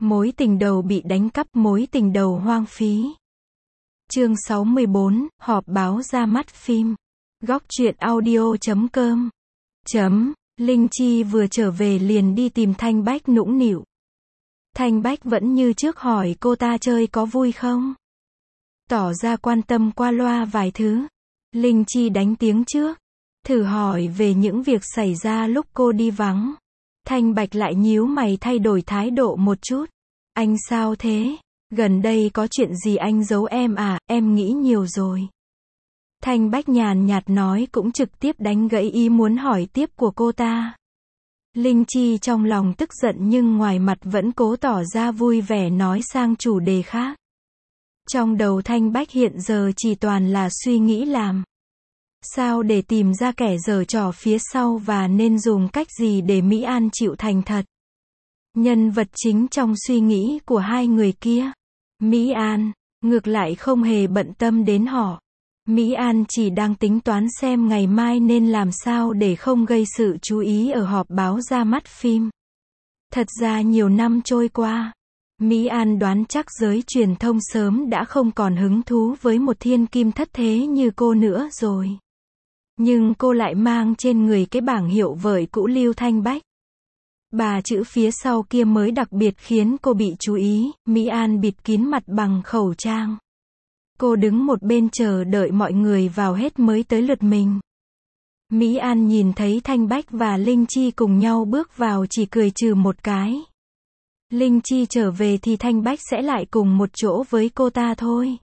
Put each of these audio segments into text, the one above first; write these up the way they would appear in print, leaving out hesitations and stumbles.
Mối tình đầu bị đánh cắp, mối tình đầu hoang phí. Chương 64, họp báo ra mắt phim. Góc truyện audio.com. Linh Chi vừa trở về liền đi tìm Thanh Bách nũng nịu. Thanh Bách vẫn như trước hỏi cô ta chơi có vui không? Tỏ ra quan tâm qua loa vài thứ. Linh Chi đánh tiếng trước, thử hỏi về những việc xảy ra lúc cô đi vắng. Thanh Bạch lại nhíu mày thay đổi thái độ một chút. Anh sao thế? Gần đây có chuyện gì anh giấu em à, em nghĩ nhiều rồi. Thanh Bách nhàn nhạt nói, cũng trực tiếp đánh gãy ý muốn hỏi tiếp của cô ta. Linh Chi trong lòng tức giận nhưng ngoài mặt vẫn cố tỏ ra vui vẻ nói sang chủ đề khác. Trong đầu Thanh Bách hiện giờ chỉ toàn là suy nghĩ làm sao để tìm ra kẻ giở trò phía sau và nên dùng cách gì để Mỹ An chịu thành thật. Nhân vật chính trong suy nghĩ của hai người kia, Mỹ An, ngược lại không hề bận tâm đến họ. Mỹ An chỉ đang tính toán xem ngày mai nên làm sao để không gây sự chú ý ở họp báo ra mắt phim. Thật ra nhiều năm trôi qua, Mỹ An đoán chắc giới truyền thông sớm đã không còn hứng thú với một thiên kim thất thế như cô nữa rồi. Nhưng cô lại mang trên người cái bảng hiệu vợi cũ Lưu Thanh Bách. Bà chữ phía sau kia mới đặc biệt khiến cô bị chú ý. Mỹ An bịt kín mặt bằng khẩu trang. Cô đứng một bên chờ đợi mọi người vào hết mới tới lượt mình. Mỹ An nhìn thấy Thanh Bách và Linh Chi cùng nhau bước vào chỉ cười trừ một cái. Linh Chi trở về thì Thanh Bách sẽ lại cùng một chỗ với cô ta thôi.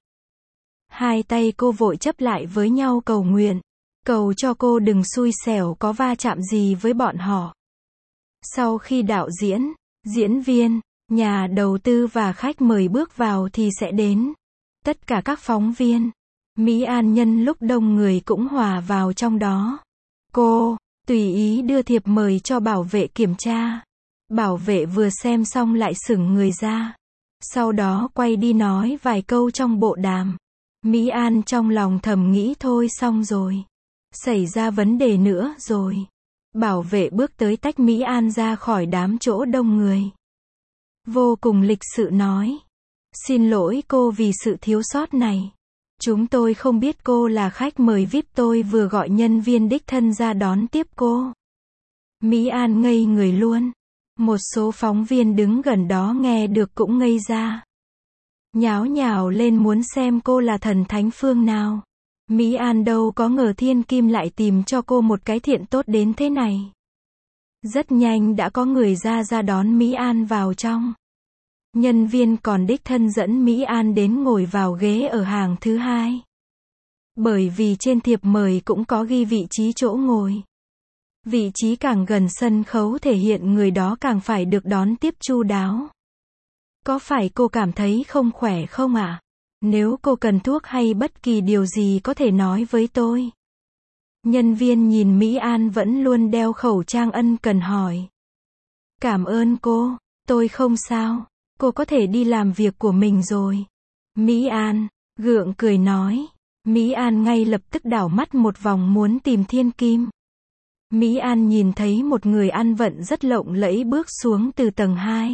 Hai tay cô vội chấp lại với nhau cầu nguyện. Cầu cho cô đừng xui xẻo có va chạm gì với bọn họ. Sau khi đạo diễn, diễn viên, nhà đầu tư và khách mời bước vào thì sẽ đến tất cả các phóng viên. Mỹ An nhân lúc đông người cũng hòa vào trong đó. Cô tùy ý đưa thiệp mời cho bảo vệ kiểm tra. Bảo vệ vừa xem xong lại sững người ra. Sau đó quay đi nói vài câu trong bộ đàm. Mỹ An trong lòng thầm nghĩ thôi xong rồi. Xảy ra vấn đề nữa rồi. Bảo vệ bước tới tách Mỹ An ra khỏi đám chỗ đông người. Vô cùng lịch sự nói. Xin lỗi cô vì sự thiếu sót này. Chúng tôi không biết cô là khách mời VIP, tôi vừa gọi nhân viên đích thân ra đón tiếp cô. Mỹ An ngây người luôn. Một số phóng viên đứng gần đó nghe được cũng ngây ra. Nháo nhào lên muốn xem cô là thần thánh phương nào. Mỹ An đâu có ngờ thiên kim lại tìm cho cô một cái thiện tốt đến thế này. Rất nhanh đã có người ra đón Mỹ An vào trong. Nhân viên còn đích thân dẫn Mỹ An đến ngồi vào ghế ở hàng thứ hai. Bởi vì trên thiệp mời cũng có ghi vị trí chỗ ngồi. Vị trí càng gần sân khấu thể hiện người đó càng phải được đón tiếp chu đáo. Có phải cô cảm thấy không khỏe không ạ? Nếu cô cần thuốc hay bất kỳ điều gì có thể nói với tôi. Nhân viên nhìn Mỹ An vẫn luôn đeo khẩu trang ân cần hỏi. Cảm ơn cô, tôi không sao, cô có thể đi làm việc của mình rồi. Mỹ An gượng cười nói. Mỹ An ngay lập tức đảo mắt một vòng muốn tìm thiên kim. Mỹ An nhìn thấy một người ăn vận rất lộng lẫy bước xuống từ tầng 2.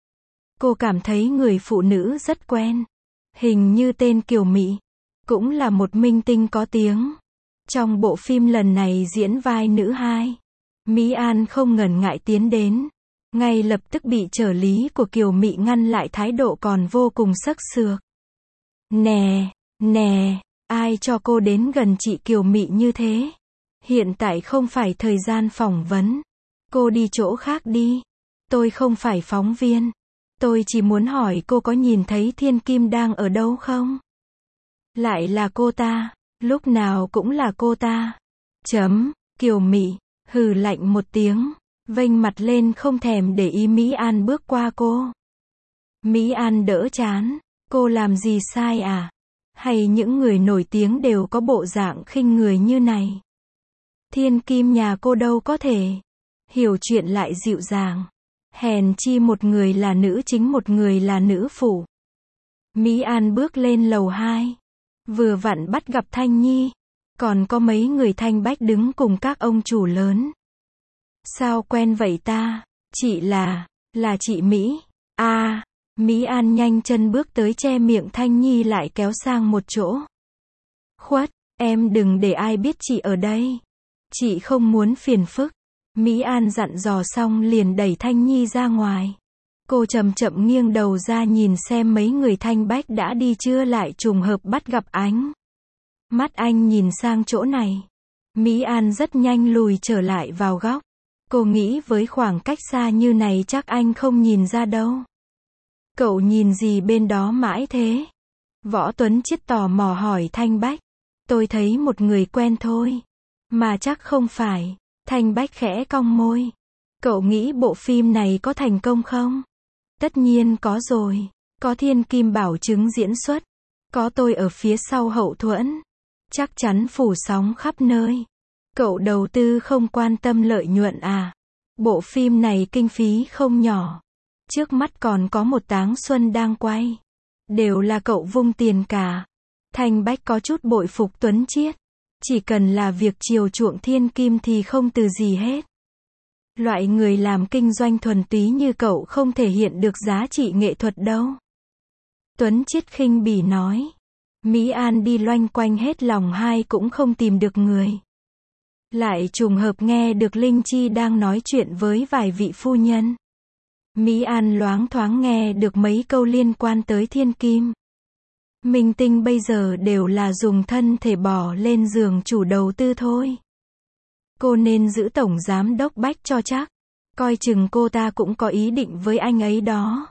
Cô cảm thấy người phụ nữ rất quen. Hình như tên Kiều Mị. Cũng là một minh tinh có tiếng. Trong bộ phim lần này diễn vai nữ 2. Mỹ An không ngần ngại tiến đến. Ngay lập tức bị trợ lý của Kiều Mị ngăn lại, thái độ còn vô cùng sắc sược. Nè, ai cho cô đến gần chị Kiều Mị như thế? Hiện tại không phải thời gian phỏng vấn. Cô đi chỗ khác đi. Tôi không phải phóng viên. Tôi chỉ muốn hỏi cô có nhìn thấy thiên kim đang ở đâu không? Lại là cô ta. Lúc nào cũng là cô ta. Kiều Mị hừ lạnh một tiếng, vênh mặt lên không thèm để ý Mỹ An bước qua cô. Mỹ An đỡ chán. Cô làm gì sai à? Hay những người nổi tiếng đều có bộ dạng khinh người như này? Thiên kim nhà cô đâu có thể hiểu chuyện lại dịu dàng. Hèn chi một người là nữ chính, một người là nữ phụ. Mỹ An bước lên lầu 2. Vừa vặn bắt gặp Thanh Nhi. Còn có mấy người Thanh Bách đứng cùng các ông chủ lớn. Sao quen vậy ta? Chị là chị Mỹ. À, Mỹ An nhanh chân bước tới che miệng Thanh Nhi lại kéo sang một chỗ. Khuất, em đừng để ai biết chị ở đây. Chị không muốn phiền phức. Mỹ An dặn dò xong liền đẩy Thanh Nhi ra ngoài. Cô chậm chậm nghiêng đầu ra nhìn xem mấy người Thanh Bách đã đi chưa lại trùng hợp bắt gặp anh. Mắt anh nhìn sang chỗ này. Mỹ An rất nhanh lùi trở lại vào góc. Cô nghĩ với khoảng cách xa như này chắc anh không nhìn ra đâu. Cậu nhìn gì bên đó mãi thế? Võ Tuấn Chiết tò mò hỏi Thanh Bách. Tôi thấy một người quen thôi. Mà chắc không phải. Thanh Bách khẽ cong môi. Cậu nghĩ bộ phim này có thành công không? Tất nhiên có rồi. Có thiên kim bảo chứng diễn xuất. Có tôi ở phía sau hậu thuẫn. Chắc chắn phủ sóng khắp nơi. Cậu đầu tư không quan tâm lợi nhuận à? Bộ phim này kinh phí không nhỏ. Trước mắt còn có một Táng Xuân đang quay. Đều là cậu vung tiền cả. Thanh Bách có chút bội phục Tuấn Chiết. Chỉ cần là việc chiều chuộng thiên kim thì không từ gì hết. Loại người làm kinh doanh thuần túy như cậu không thể hiện được giá trị nghệ thuật đâu. Tuấn Chiết khinh bỉ nói. Mỹ An đi loanh quanh hết lòng hai cũng không tìm được người. Lại trùng hợp nghe được Linh Chi đang nói chuyện với vài vị phu nhân. Mỹ An loáng thoáng nghe được mấy câu liên quan tới thiên kim. Minh tinh bây giờ đều là dùng thân thể bỏ lên giường chủ đầu tư thôi. Cô nên giữ tổng giám đốc Bách cho chắc. Coi chừng cô ta cũng có ý định với anh ấy đó.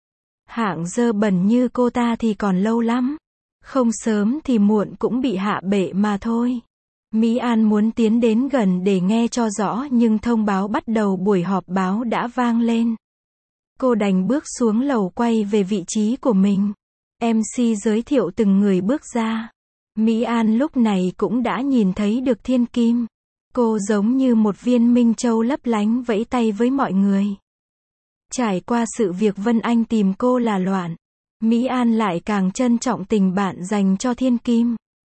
Hạng dơ bẩn như cô ta thì còn lâu lắm. Không sớm thì muộn cũng bị hạ bệ mà thôi. Mỹ An muốn tiến đến gần để nghe cho rõ nhưng thông báo bắt đầu buổi họp báo đã vang lên. Cô đành bước xuống lầu quay về vị trí của mình. MC giới thiệu từng người bước ra. Mỹ An lúc này cũng đã nhìn thấy được thiên kim. Cô giống như một viên minh châu lấp lánh vẫy tay với mọi người. Trải qua sự việc Vân Anh tìm cô là loạn. Mỹ An lại càng trân trọng tình bạn dành cho thiên kim.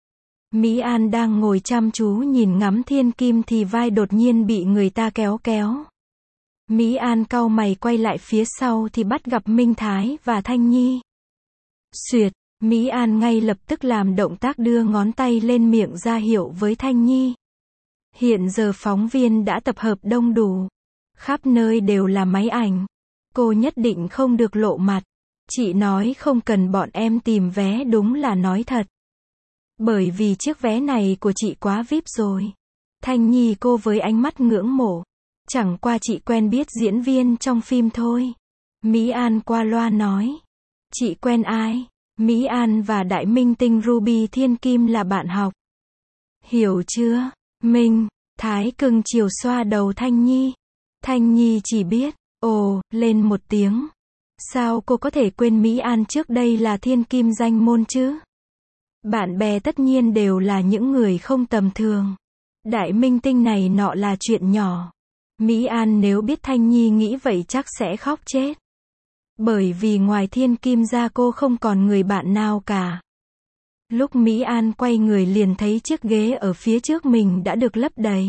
Mỹ An đang ngồi chăm chú nhìn ngắm thiên kim thì vai đột nhiên bị người ta kéo kéo. Mỹ An cau mày quay lại phía sau thì bắt gặp Minh Thái và Thanh Nhi. Xuyệt, Mỹ An ngay lập tức làm động tác đưa ngón tay lên miệng ra hiệu với Thanh Nhi. Hiện giờ phóng viên đã tập hợp đông đủ. Khắp nơi đều là máy ảnh. Cô nhất định không được lộ mặt. Chị nói không cần bọn em tìm vé đúng là nói thật. Bởi vì chiếc vé này của chị quá VIP rồi. Thanh Nhi cô với ánh mắt ngưỡng mộ. Chẳng qua chị quen biết diễn viên trong phim thôi. Mỹ An qua loa nói. Chị quen ai? Mỹ An và đại minh tinh Ruby Thiên Kim là bạn học. Hiểu chưa? Minh Thái cưng chiều xoa đầu Thanh Nhi. Thanh Nhi chỉ biết, ồ, lên một tiếng. Sao cô có thể quên Mỹ An trước đây là thiên kim danh môn chứ? Bạn bè tất nhiên đều là những người không tầm thường. Đại minh tinh này nọ là chuyện nhỏ. Mỹ An nếu biết Thanh Nhi nghĩ vậy chắc sẽ khóc chết. Bởi vì ngoài thiên kim ra cô không còn người bạn nào cả. Lúc Mỹ An quay người liền thấy chiếc ghế ở phía trước mình đã được lấp đầy.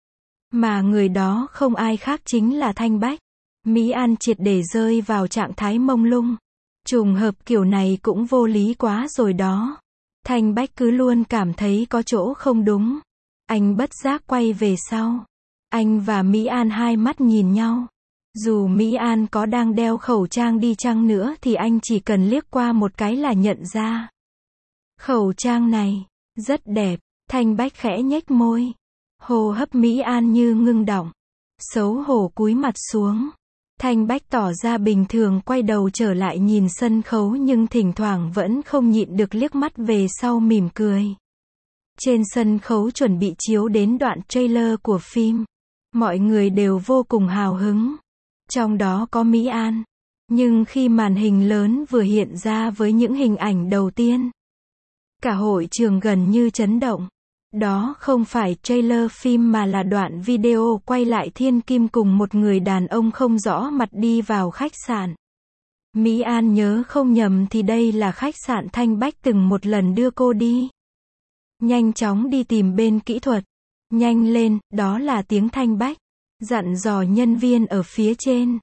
Mà người đó không ai khác chính là Thanh Bách. Mỹ An triệt để rơi vào trạng thái mông lung. Trùng hợp kiểu này cũng vô lý quá rồi đó. Thanh Bách cứ luôn cảm thấy có chỗ không đúng. Anh bất giác quay về sau. Anh và Mỹ An hai mắt nhìn nhau. Dù Mỹ An có đang đeo khẩu trang đi chăng nữa thì anh chỉ cần liếc qua một cái là nhận ra. Khẩu trang này, rất đẹp. Thanh Bách khẽ nhếch môi. Hô hấp Mỹ An như ngưng đọng. Xấu hổ cúi mặt xuống. Thanh Bách tỏ ra bình thường quay đầu trở lại nhìn sân khấu nhưng thỉnh thoảng vẫn không nhịn được liếc mắt về sau mỉm cười. Trên sân khấu chuẩn bị chiếu đến đoạn trailer của phim. Mọi người đều vô cùng hào hứng. Trong đó có Mỹ An. Nhưng khi màn hình lớn vừa hiện ra với những hình ảnh đầu tiên, cả hội trường gần như chấn động. Đó không phải trailer phim mà là đoạn video quay lại thiên kim cùng một người đàn ông không rõ mặt đi vào khách sạn. Mỹ An nhớ không nhầm thì đây là khách sạn Thanh Bách từng một lần đưa cô đi. Nhanh chóng đi tìm bên kỹ thuật. Nhanh lên, đó là tiếng Thanh Bách dặn dò nhân viên ở phía trên.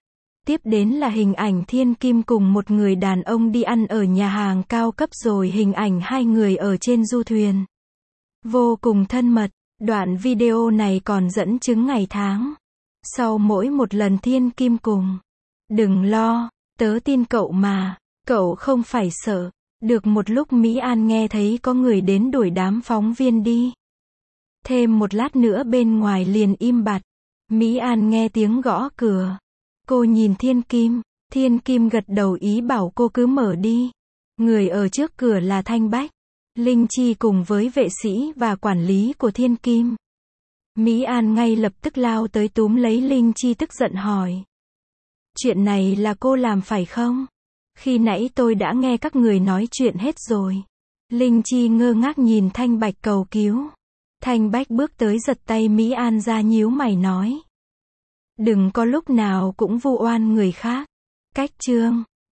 Tiếp đến là hình ảnh Thiên Kim cùng một người đàn ông đi ăn ở nhà hàng cao cấp rồi hình ảnh hai người ở trên du thuyền. Vô cùng thân mật. Đoạn video này còn dẫn chứng ngày tháng. Sau mỗi một lần Thiên Kim cùng. Đừng lo, tớ tin cậu mà, cậu không phải sợ. Được một lúc Mỹ An nghe thấy có người đến đuổi đám phóng viên đi. Thêm một lát nữa bên ngoài liền im bặt. Mỹ An nghe tiếng gõ cửa. Cô nhìn Thiên Kim gật đầu ý bảo cô cứ mở đi. Người ở trước cửa là Thanh Bách, Linh Chi cùng với vệ sĩ và quản lý của Thiên Kim. Mỹ An ngay lập tức lao tới túm lấy Linh Chi tức giận hỏi. Chuyện này là cô làm phải không? Khi nãy tôi đã nghe các người nói chuyện hết rồi. Linh Chi ngơ ngác nhìn Thanh Bạch cầu cứu. Thanh Bách bước tới giật tay Mỹ An ra nhíu mày nói. Đừng có lúc nào cũng vu oan người khác. Cách chương